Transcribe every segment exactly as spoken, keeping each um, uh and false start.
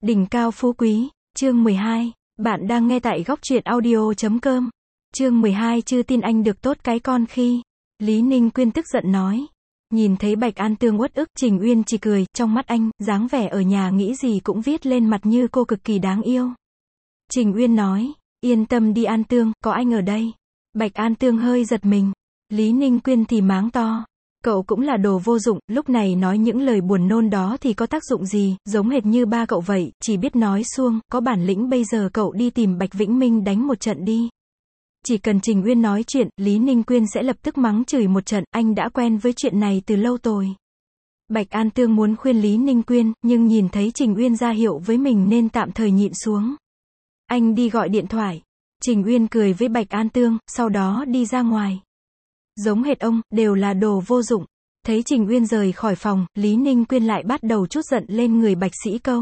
Đỉnh cao phú quý, chương mười hai, bạn đang nghe tại góc truyện audio chấm com. Chương mười hai chưa tin anh được tốt cái con khi. Lý Ninh Quyên tức giận nói. Nhìn thấy Bạch An Tương uất ức, Trình Uyên chỉ cười, trong mắt anh, dáng vẻ ở nhà nghĩ gì cũng viết lên mặt như cô cực kỳ đáng yêu. Trình Uyên nói, yên tâm đi An Tương, có anh ở đây. Bạch An Tương hơi giật mình. Lý Ninh Quyên thì máng to. Cậu cũng là đồ vô dụng, lúc này nói những lời buồn nôn đó thì có tác dụng gì, giống hệt như ba cậu vậy, chỉ biết nói suông, có bản lĩnh bây giờ cậu đi tìm Bạch Vĩnh Minh đánh một trận đi. Chỉ cần Trình Uyên nói chuyện, Lý Ninh Quyên sẽ lập tức mắng chửi một trận, anh đã quen với chuyện này từ lâu rồi. Bạch An Tương muốn khuyên Lý Ninh Quyên, nhưng nhìn thấy Trình Uyên ra hiệu với mình nên tạm thời nhịn xuống. Anh đi gọi điện thoại. Trình Uyên cười với Bạch An Tương, sau đó đi ra ngoài. Giống hệt ông, đều là đồ vô dụng. Thấy Trình Uyên rời khỏi phòng, Lý Ninh Quyên lại bắt đầu trút giận lên người Bạch Sĩ Câu.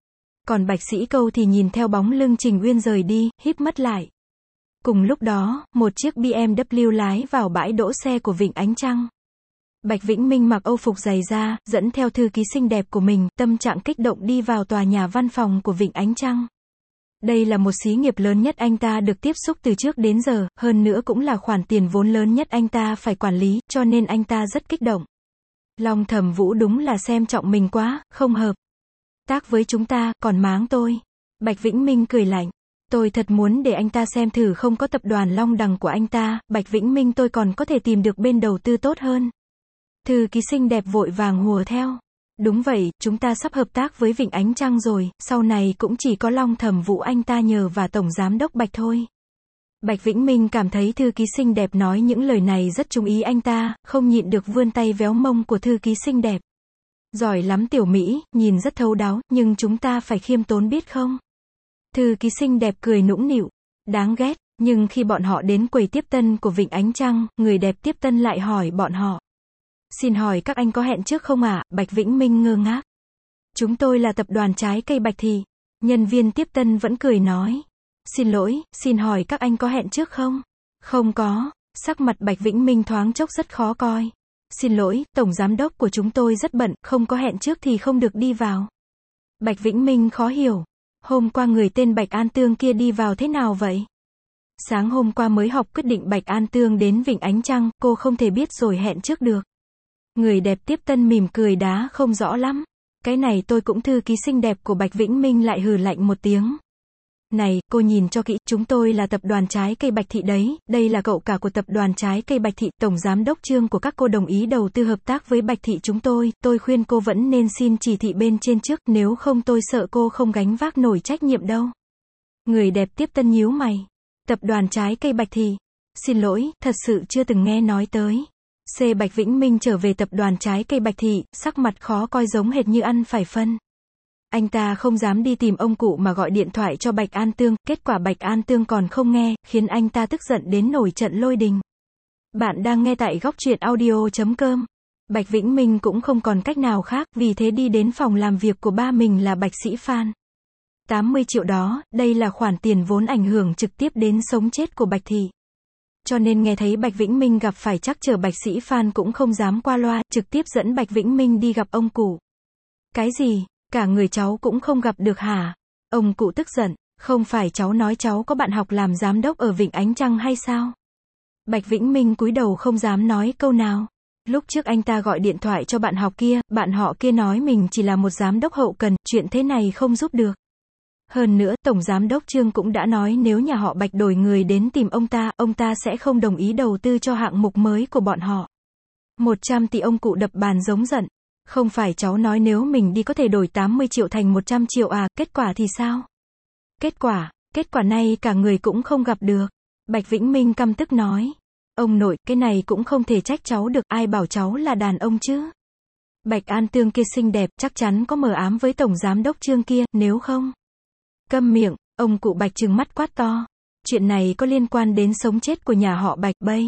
Còn Bạch Sĩ Câu thì nhìn theo bóng lưng Trình Uyên rời đi, híp mắt lại. Cùng lúc đó, một chiếc bê em vê lái vào bãi đỗ xe của Vịnh Ánh Trăng. Bạch Vĩnh Minh mặc âu phục dày da, dẫn theo thư ký xinh đẹp của mình, tâm trạng kích động đi vào tòa nhà văn phòng của Vịnh Ánh Trăng. Đây là một xí nghiệp lớn nhất anh ta được tiếp xúc từ trước đến giờ, hơn nữa cũng là khoản tiền vốn lớn nhất anh ta phải quản lý, cho nên anh ta rất kích động. Long Thẩm Vũ đúng là xem trọng mình quá, không hợp tác với chúng ta, còn máng tôi. Bạch Vĩnh Minh cười lạnh. Tôi thật muốn để anh ta xem thử không có tập đoàn Long Đằng của anh ta, Bạch Vĩnh Minh tôi còn có thể tìm được bên đầu tư tốt hơn. Thư ký xinh đẹp vội vàng hùa theo. Đúng vậy, chúng ta sắp hợp tác với Vịnh Ánh Trăng rồi, sau này cũng chỉ có Long Thẩm Vũ anh ta nhờ và Tổng Giám đốc Bạch thôi. Bạch Vĩnh Minh cảm thấy thư ký xinh đẹp nói những lời này rất trúng ý anh ta, không nhịn được vươn tay véo mông của thư ký xinh đẹp. Giỏi lắm tiểu Mỹ, nhìn rất thấu đáo, nhưng chúng ta phải khiêm tốn biết không? Thư ký xinh đẹp cười nũng nịu. Đáng ghét, nhưng khi bọn họ đến quầy tiếp tân của Vịnh Ánh Trăng, người đẹp tiếp tân lại hỏi bọn họ. Xin hỏi các anh có hẹn trước không ạ? À? Bạch Vĩnh Minh ngơ ngác. Chúng tôi là tập đoàn trái cây Bạch Thị. Nhân viên tiếp tân vẫn cười nói. Xin lỗi, xin hỏi các anh có hẹn trước không? Không có. Sắc mặt Bạch Vĩnh Minh thoáng chốc rất khó coi. Xin lỗi, tổng giám đốc của chúng tôi rất bận, không có hẹn trước thì không được đi vào. Bạch Vĩnh Minh khó hiểu. Hôm qua người tên Bạch An Tương kia đi vào thế nào vậy? Sáng hôm qua mới họp quyết định Bạch An Tương đến Vịnh Ánh Trăng, cô không thể biết rồi hẹn trước được. Người đẹp tiếp tân mỉm cười đá không rõ lắm. Cái này tôi cũng thư ký xinh đẹp của Bạch Vĩnh Minh lại hừ lạnh một tiếng. Này, cô nhìn cho kỹ, chúng tôi là tập đoàn trái cây Bạch Thị đấy, đây là cậu cả của tập đoàn trái cây Bạch Thị, tổng giám đốc Trương của các cô đồng ý đầu tư hợp tác với Bạch Thị chúng tôi, tôi khuyên cô vẫn nên xin chỉ thị bên trên trước, nếu không tôi sợ cô không gánh vác nổi trách nhiệm đâu. Người đẹp tiếp tân nhíu mày. Tập đoàn trái cây Bạch Thị. Xin lỗi, thật sự chưa từng nghe nói tới. C. Bạch Vĩnh Minh trở về tập đoàn trái cây Bạch Thị, sắc mặt khó coi giống hệt như ăn phải phân. Anh ta không dám đi tìm ông cụ mà gọi điện thoại cho Bạch An Tương, kết quả Bạch An Tương còn không nghe, khiến anh ta tức giận đến nổi trận lôi đình. Bạn đang nghe tại góc truyện audio chấm com. Bạch Vĩnh Minh cũng không còn cách nào khác, vì thế đi đến phòng làm việc của ba mình là Bạch Sĩ Phan. tám mươi triệu đó, đây là khoản tiền vốn ảnh hưởng trực tiếp đến sống chết của Bạch Thị. Cho nên nghe thấy Bạch Vĩnh Minh gặp phải trắc trở Bạch Sĩ Phan cũng không dám qua loa, trực tiếp dẫn Bạch Vĩnh Minh đi gặp ông cụ. Cái gì? Cả người cháu cũng không gặp được hả? Ông cụ tức giận, không phải cháu nói cháu có bạn học làm giám đốc ở Vịnh Ánh Trăng hay sao? Bạch Vĩnh Minh cúi đầu không dám nói câu nào. Lúc trước anh ta gọi điện thoại cho bạn học kia, bạn họ kia nói mình chỉ là một giám đốc hậu cần, chuyện thế này không giúp được. Hơn nữa, Tổng Giám đốc Trương cũng đã nói nếu nhà họ Bạch đổi người đến tìm ông ta, ông ta sẽ không đồng ý đầu tư cho hạng mục mới của bọn họ. một trăm tỷ ông cụ đập bàn giống giận. Không phải cháu nói nếu mình đi có thể đổi tám mươi triệu thành một trăm triệu à, kết quả thì sao? Kết quả, kết quả này cả người cũng không gặp được. Bạch Vĩnh Minh căm tức nói. Ông nội, cái này cũng không thể trách cháu được, ai bảo cháu là đàn ông chứ? Bạch An Tương kia xinh đẹp, chắc chắn có mờ ám với Tổng Giám đốc Trương kia, nếu không. Câm miệng, ông cụ Bạch trừng mắt quát to. Chuyện này có liên quan đến sống chết của nhà họ Bạch bây.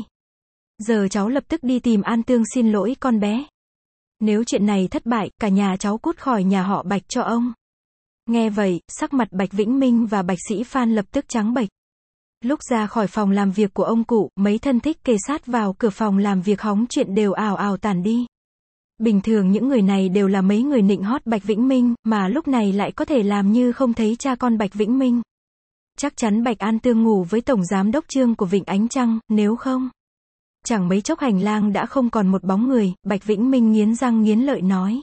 Giờ cháu lập tức đi tìm An Tương xin lỗi con bé. Nếu chuyện này thất bại, cả nhà cháu cút khỏi nhà họ Bạch cho ông. Nghe vậy, sắc mặt Bạch Vĩnh Minh và Bạch Sĩ Phan lập tức trắng bệch. Lúc ra khỏi phòng làm việc của ông cụ, mấy thân thích kề sát vào cửa phòng làm việc hóng chuyện đều ào ào tản đi. Bình thường những người này đều là mấy người nịnh hót Bạch Vĩnh Minh, mà lúc này lại có thể làm như không thấy cha con Bạch Vĩnh Minh. Chắc chắn Bạch An Tương ngủ với Tổng Giám Đốc Trương của Vịnh Ánh Trăng, nếu không. Chẳng mấy chốc hành lang đã không còn một bóng người, Bạch Vĩnh Minh nghiến răng nghiến lợi nói.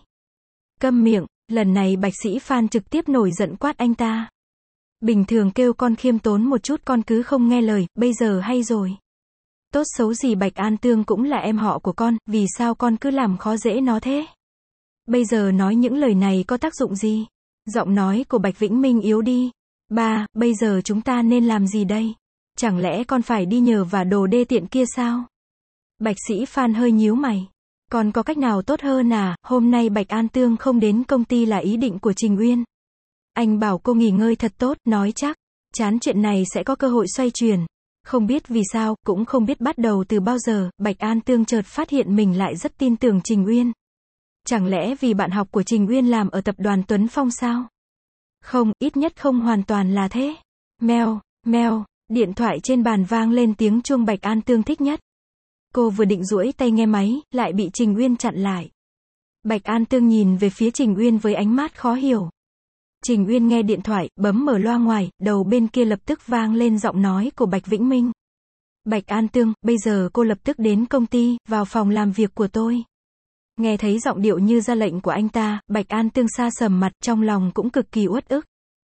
Câm miệng, lần này Bạch Sĩ Phan trực tiếp nổi giận quát anh ta. Bình thường kêu con khiêm tốn một chút con cứ không nghe lời, bây giờ hay rồi. Tốt xấu gì Bạch An Tương cũng là em họ của con, vì sao con cứ làm khó dễ nó thế? Bây giờ nói những lời này có tác dụng gì? Giọng nói của Bạch Vĩnh Minh yếu đi. Ba, bây giờ chúng ta nên làm gì đây? Chẳng lẽ con phải đi nhờ vả đồ đê tiện kia sao? Bạch Sĩ Phan hơi nhíu mày. Còn có cách nào tốt hơn à? Hôm nay Bạch An Tương không đến công ty là ý định của Trình Uyên. Anh bảo cô nghỉ ngơi thật tốt, nói chắc chán chuyện này sẽ có cơ hội xoay chuyển. Không biết vì sao, cũng không biết bắt đầu từ bao giờ, Bạch An Tương chợt phát hiện mình lại rất tin tưởng Trình Uyên. Chẳng lẽ vì bạn học của Trình Uyên làm ở tập đoàn Tuấn Phong sao? Không, ít nhất không hoàn toàn là thế. Meo, meo, điện thoại trên bàn vang lên tiếng chuông Bạch An Tương thích nhất. Cô vừa định duỗi tay nghe máy, lại bị Trình Uyên chặn lại. Bạch An Tương nhìn về phía Trình Uyên với ánh mắt khó hiểu. Trình Uyên nghe điện thoại, bấm mở loa ngoài, đầu bên kia lập tức vang lên giọng nói của Bạch Vĩnh Minh. Bạch An Tương, bây giờ cô lập tức đến công ty, vào phòng làm việc của tôi. Nghe thấy giọng điệu như ra lệnh của anh ta, Bạch An Tương sa sầm mặt, trong lòng cũng cực kỳ uất ức.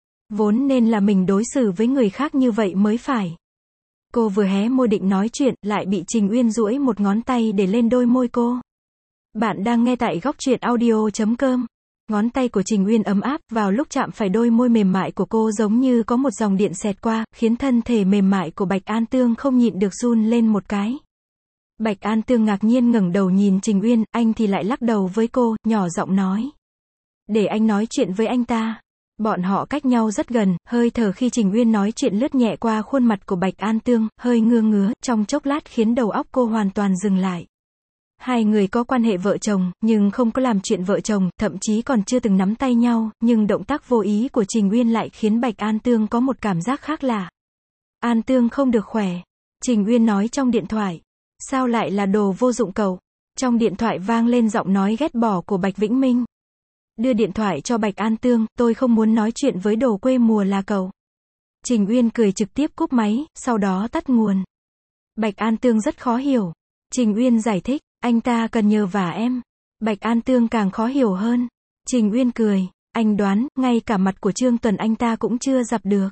Vốn nên là mình đối xử với người khác như vậy mới phải. Cô vừa hé môi định nói chuyện, lại bị Trình Uyên duỗi một ngón tay để lên đôi môi cô. Bạn đang nghe tại góc truyện audio chấm com. Ngón tay của Trình Uyên ấm áp, vào lúc chạm phải đôi môi mềm mại của cô giống như có một dòng điện xẹt qua, khiến thân thể mềm mại của Bạch An Tương không nhịn được run lên một cái. Bạch An Tương ngạc nhiên ngẩng đầu nhìn Trình Uyên, anh thì lại lắc đầu với cô, nhỏ giọng nói. Để anh nói chuyện với anh ta. Bọn họ cách nhau rất gần, hơi thở khi Trình Uyên nói chuyện lướt nhẹ qua khuôn mặt của Bạch An Tương, hơi ngưa ngứa, trong chốc lát khiến đầu óc cô hoàn toàn dừng lại. Hai người có quan hệ vợ chồng, nhưng không có làm chuyện vợ chồng, thậm chí còn chưa từng nắm tay nhau, nhưng động tác vô ý của Trình Uyên lại khiến Bạch An Tương có một cảm giác khác lạ. An Tương không được khỏe. Trình Uyên nói trong điện thoại. Sao lại là đồ vô dụng cậu? Trong điện thoại vang lên giọng nói ghét bỏ của Bạch Vĩnh Minh. Đưa điện thoại cho Bạch An Tương, tôi không muốn nói chuyện với đồ quê mùa là cậu. Trình Uyên cười trực tiếp cúp máy, sau đó tắt nguồn. Bạch An Tương rất khó hiểu. Trình Uyên giải thích, anh ta cần nhờ vả em. Bạch An Tương càng khó hiểu hơn. Trình Uyên cười, anh đoán, ngay cả mặt của Trương Tuần anh ta cũng chưa gặp được.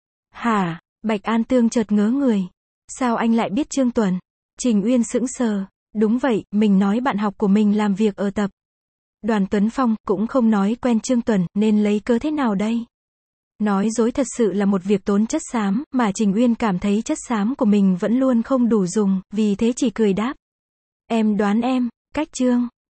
Hả? Bạch An Tương chợt ngớ người. Sao anh lại biết Trương Tuần? Trình Uyên sững sờ. Đúng vậy, mình nói bạn học của mình làm việc ở tập đoàn Tuấn Phong, cũng không nói quen Trương Tuần, nên lấy cớ thế nào đây? Nói dối thật sự là một việc tốn chất xám, mà Trình Uyên cảm thấy chất xám của mình vẫn luôn không đủ dùng, vì thế chỉ cười đáp. Em đoán em, cách Trương